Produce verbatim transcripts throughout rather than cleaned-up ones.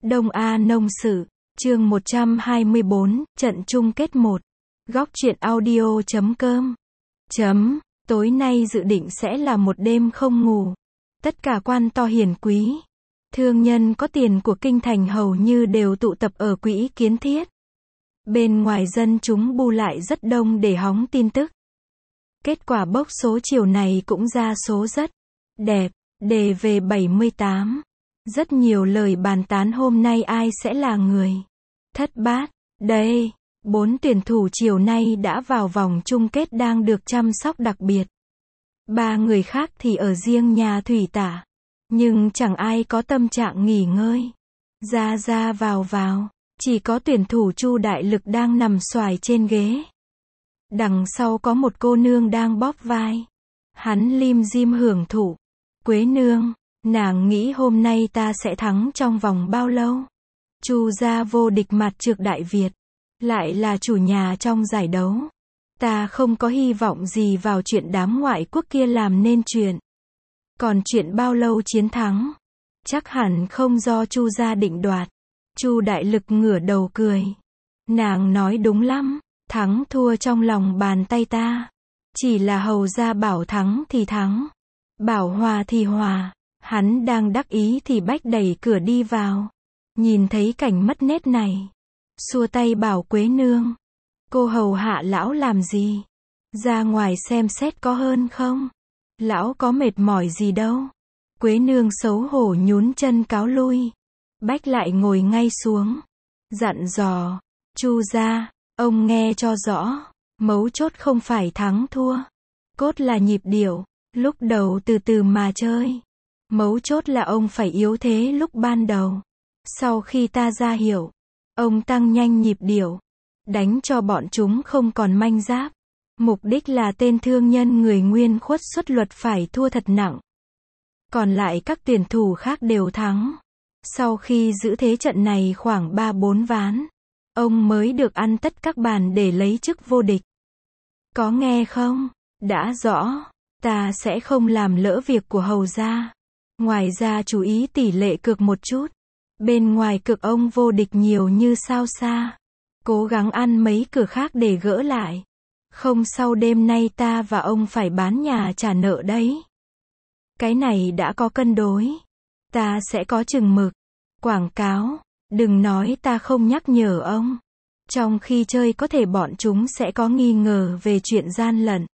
Đông A Nông Sự, chương một trăm hai mươi bốn, trận chung kết một. Góc truyện audio chấm com. Chấm, tối nay dự định sẽ là một đêm không ngủ. Tất cả quan to hiển quý, thương nhân có tiền của kinh thành hầu như đều tụ tập ở Quỹ Kiến Thiết. Bên ngoài dân chúng bu lại rất đông để hóng tin tức. Kết quả bốc số chiều này cũng ra số rất đẹp, đề về bảy mươi tám. Rất nhiều lời bàn tán hôm nay ai sẽ là người thất bát. Đây, bốn tuyển thủ chiều nay đã vào vòng chung kết đang được chăm sóc đặc biệt. Ba người khác thì ở riêng nhà thủy tả. Nhưng chẳng ai có tâm trạng nghỉ ngơi. Ra ra vào vào, chỉ có tuyển thủ Chu Đại Lực đang nằm xoài trên ghế. Đằng sau có một cô nương đang bóp vai. Hắn lim dim hưởng thụ. Quế nương, nàng nghĩ hôm nay ta sẽ thắng trong vòng bao lâu? Chu gia vô địch mặt trược Đại Việt, lại là chủ nhà trong giải đấu. Ta không có hy vọng gì vào chuyện đám ngoại quốc kia làm nên chuyện. Còn chuyện bao lâu chiến thắng, chắc hẳn không do Chu gia định đoạt. Chu Đại Lực ngửa đầu cười. Nàng nói đúng lắm, thắng thua trong lòng bàn tay ta. Chỉ là hầu gia bảo thắng thì thắng, bảo hòa thì hòa. Hắn đang đắc ý thì Bách đẩy cửa đi vào. Nhìn thấy cảnh mất nét này, xua tay bảo Quế nương, cô hầu hạ lão làm gì? Ra ngoài xem xét có hơn không? Lão có mệt mỏi gì đâu. Quế nương xấu hổ nhún chân cáo lui. Bách lại ngồi ngay xuống, dặn dò, Chu gia, ông nghe cho rõ, mấu chốt không phải thắng thua, cốt là nhịp điệu, lúc đầu từ từ mà chơi. Mấu chốt là ông phải yếu thế lúc ban đầu. Sau khi ta ra hiểu, ông tăng nhanh nhịp điệu, đánh cho bọn chúng không còn manh giáp. Mục đích là tên thương nhân người Nguyên khuất xuất luật phải thua thật nặng. Còn lại các tuyển thủ khác đều thắng. Sau khi giữ thế trận này khoảng ba bốn ván, ông mới được ăn tất các bàn để lấy chức vô địch. Có nghe không? Đã rõ, ta sẽ không làm lỡ việc của hầu gia. Ngoài ra chú ý tỷ lệ cược một chút. Bên ngoài cược ông vô địch nhiều như sao xa. Cố gắng ăn mấy cửa khác để gỡ lại. Không sau đêm nay ta và ông phải bán nhà trả nợ đấy. Cái này đã có cân đối. Ta sẽ có chừng mực. Quảng cáo, đừng nói ta không nhắc nhở ông. Trong khi chơi có thể bọn chúng sẽ có nghi ngờ về chuyện gian lận.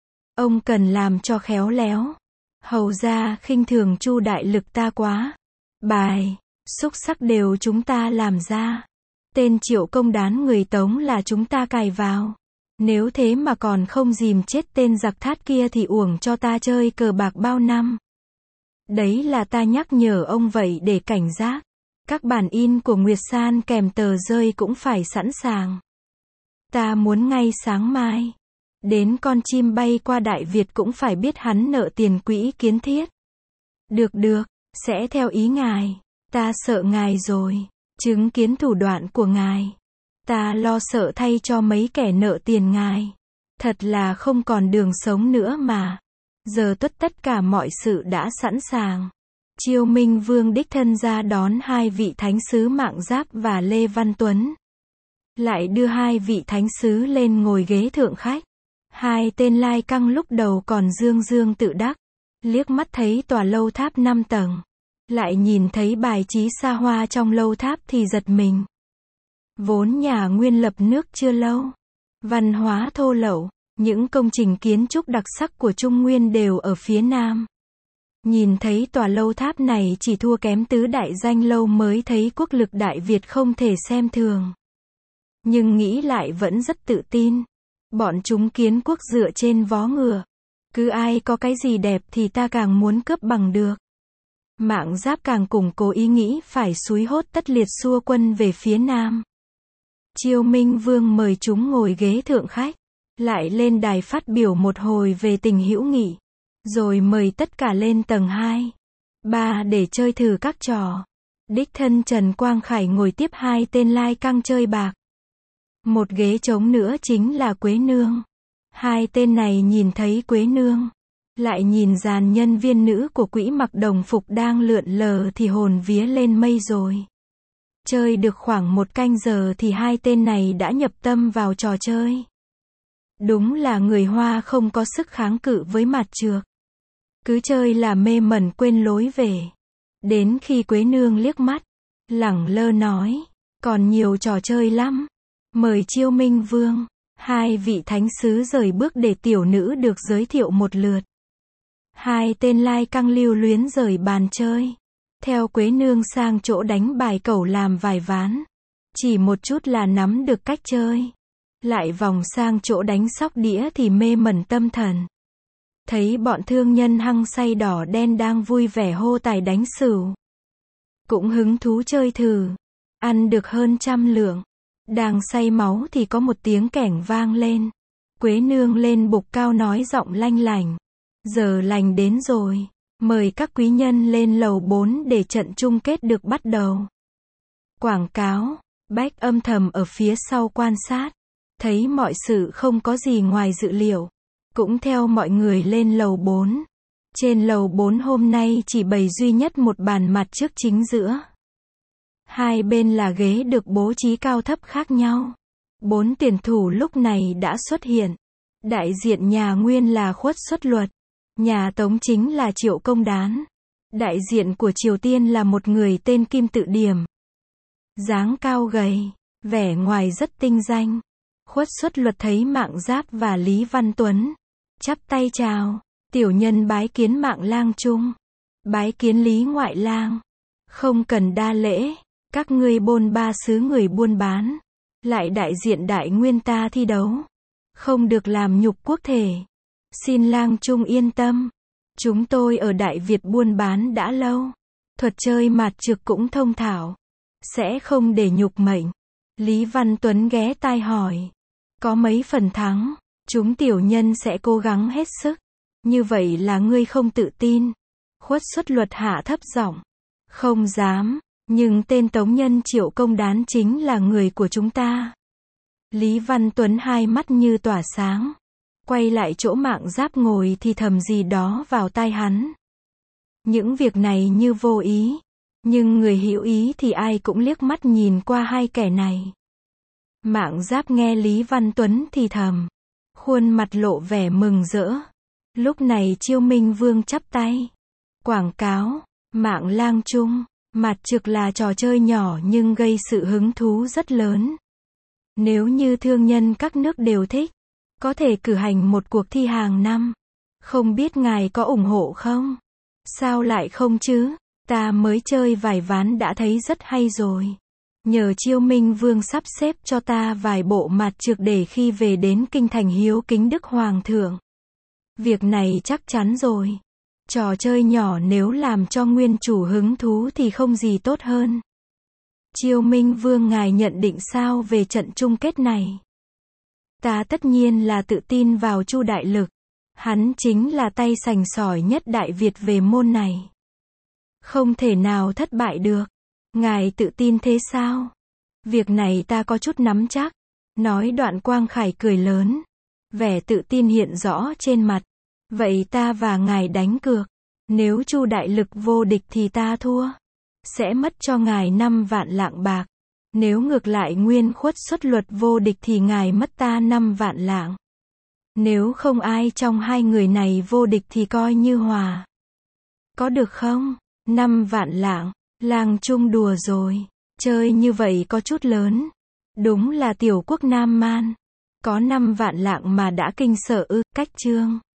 Ông cần làm cho khéo léo. Hầu ra khinh thường Chu Đại Lực ta quá. Bài, xúc sắc đều chúng ta làm ra. Tên Triệu Công đán người Tống là chúng ta cài vào. Nếu thế mà còn không dìm chết tên giặc thát kia thì uổng cho ta chơi cờ bạc bao năm. Đấy là ta nhắc nhở ông vậy để cảnh giác. Các bản in của Nguyệt San kèm tờ rơi cũng phải sẵn sàng. Ta muốn ngay sáng mai. Đến con chim bay qua Đại Việt cũng phải biết hắn nợ tiền Quỹ Kiến Thiết. Được được, sẽ theo ý ngài. Ta sợ ngài rồi. Chứng kiến thủ đoạn của ngài. Ta lo sợ thay cho mấy kẻ nợ tiền ngài. Thật là không còn đường sống nữa mà. Giờ tất tất cả mọi sự đã sẵn sàng. Chiêu Minh Vương đích thân ra đón hai vị thánh sứ Mạng Giáp và Lê Văn Tuấn. Lại đưa hai vị thánh sứ lên ngồi ghế thượng khách. Hai tên lai căng lúc đầu còn dương dương tự đắc. Liếc mắt thấy tòa lâu tháp năm tầng. Lại nhìn thấy bài trí xa hoa trong lâu tháp thì giật mình. Vốn nhà Nguyên lập nước chưa lâu. Văn hóa thô lậu, những công trình kiến trúc đặc sắc của Trung Nguyên đều ở phía Nam. Nhìn thấy tòa lâu tháp này chỉ thua kém tứ đại danh lâu mới thấy quốc lực Đại Việt không thể xem thường. Nhưng nghĩ lại vẫn rất tự tin. Bọn chúng kiến quốc dựa trên vó ngựa. Cứ ai có cái gì đẹp thì ta càng muốn cướp bằng được. Mạng Giáp càng củng cố ý nghĩ phải xúi hốt tất liệt xua quân về phía Nam. Chiêu Minh Vương mời chúng ngồi ghế thượng khách. Lại lên đài phát biểu một hồi về tình hữu nghị. Rồi mời tất cả lên tầng hai, ba để chơi thử các trò. Đích thân Trần Quang Khải ngồi tiếp hai tên lai căng chơi bạc. Một ghế trống nữa chính là Quế nương. Hai tên này nhìn thấy Quế nương, lại nhìn dàn nhân viên nữ của Quỹ mặc đồng phục đang lượn lờ thì hồn vía lên mây rồi. Chơi được khoảng một canh giờ thì hai tên này đã nhập tâm vào trò chơi. Đúng là người Hoa không có sức kháng cự với mặt trược. Cứ chơi là mê mẩn quên lối về. Đến khi Quế Nương liếc mắt, lẳng lơ nói, còn nhiều trò chơi lắm. Mời Chiêu Minh Vương. Hai vị thánh sứ rời bước để tiểu nữ được giới thiệu một lượt. Hai tên lai căng lưu luyến rời bàn chơi. Theo Quế Nương sang chỗ đánh bài cẩu làm vài ván. Chỉ một chút là nắm được cách chơi. Lại vòng sang chỗ đánh sóc đĩa thì mê mẩn tâm thần. Thấy bọn thương nhân hăng say đỏ đen đang vui vẻ hô tài đánh sửu. Cũng hứng thú chơi thử. Ăn được hơn trăm lượng. Đang say máu thì có một tiếng kẻng vang lên. Quế Nương lên bục cao nói giọng lanh lảnh. Giờ lành đến rồi. Mời các quý nhân lên lầu bốn để trận chung kết được bắt đầu. Quảng cáo. Bách âm thầm ở phía sau quan sát. Thấy mọi sự không có gì ngoài dự liệu. Cũng theo mọi người lên lầu bốn. Trên lầu bốn hôm nay chỉ bày duy nhất một bàn mặt trước chính giữa. Hai bên là ghế được bố trí cao thấp khác nhau. Bốn tuyển thủ lúc này đã xuất hiện. Đại diện nhà Nguyên là Khuất Xuất Luật. Nhà Tống chính là Triệu Công Đán. Đại diện của Triều Tiên là một người tên Kim Tự Điểm. Dáng cao gầy, vẻ ngoài rất tinh danh. Khuất Xuất Luật thấy Mạng Giáp và Lý Văn Tuấn. Chắp tay chào. Tiểu nhân bái kiến Mạng Lang Trung. Bái kiến Lý Ngoại Lang. Không cần đa lễ. Các ngươi bôn ba xứ người buôn bán. Lại đại diện Đại Nguyên ta thi đấu. Không được làm nhục quốc thể. Xin Lang Trung yên tâm. Chúng tôi ở Đại Việt buôn bán đã lâu. Thuật chơi mạt trược cũng thông thạo. Sẽ không để nhục mệnh. Lý Văn Tuấn ghé tai hỏi. Có mấy phần thắng. Chúng tiểu nhân sẽ cố gắng hết sức. Như vậy là ngươi không tự tin. Khuất Xuất Luật hạ thấp giọng. Không dám. Nhưng tên tống nhân Triệu Công Đán chính là người của chúng ta. Lý Văn Tuấn hai mắt như tỏa sáng. Quay lại chỗ Mạng Giáp ngồi thì thầm gì đó vào tai hắn. Những việc này như vô ý. Nhưng người hữu ý thì ai cũng liếc mắt nhìn qua hai kẻ này. Mạng Giáp nghe Lý Văn Tuấn thì thầm. Khuôn mặt lộ vẻ mừng rỡ. Lúc này Chiêu Minh Vương chắp tay. Quảng cáo. Mạng Lang Trung. Mạt trược là trò chơi nhỏ nhưng gây sự hứng thú rất lớn. Nếu như thương nhân các nước đều thích, có thể cử hành một cuộc thi hàng năm. Không biết ngài có ủng hộ không? Sao lại không chứ? Ta mới chơi vài ván đã thấy rất hay rồi. Nhờ Chiêu Minh Vương sắp xếp cho ta vài bộ mạt trược để khi về đến kinh thành hiếu kính Đức Hoàng thượng. Việc này chắc chắn rồi. Trò chơi nhỏ nếu làm cho nguyên chủ hứng thú thì không gì tốt hơn. Chiêu Minh Vương ngài nhận định sao về trận chung kết này? Ta tất nhiên là tự tin vào Chu Đại Lực. Hắn chính là tay sành sỏi nhất Đại Việt về môn này. Không thể nào thất bại được. Ngài tự tin thế sao? Việc này ta có chút nắm chắc. Nói đoạn Quang Khải cười lớn. Vẻ tự tin hiện rõ trên mặt. Vậy ta và ngài đánh cược. Nếu Chu Đại Lực vô địch thì ta thua. Sẽ mất cho ngài năm vạn lạng bạc. Nếu ngược lại Nguyên Khuất Xuất Luật vô địch thì ngài mất ta năm vạn lạng. Nếu không ai trong hai người này vô địch thì coi như hòa. Có được không? Năm vạn lạng. Lang Trung đùa rồi. Chơi như vậy có chút lớn. Đúng là tiểu quốc Nam Man. Có năm vạn lạng mà đã kinh sợ ư? Cách chương.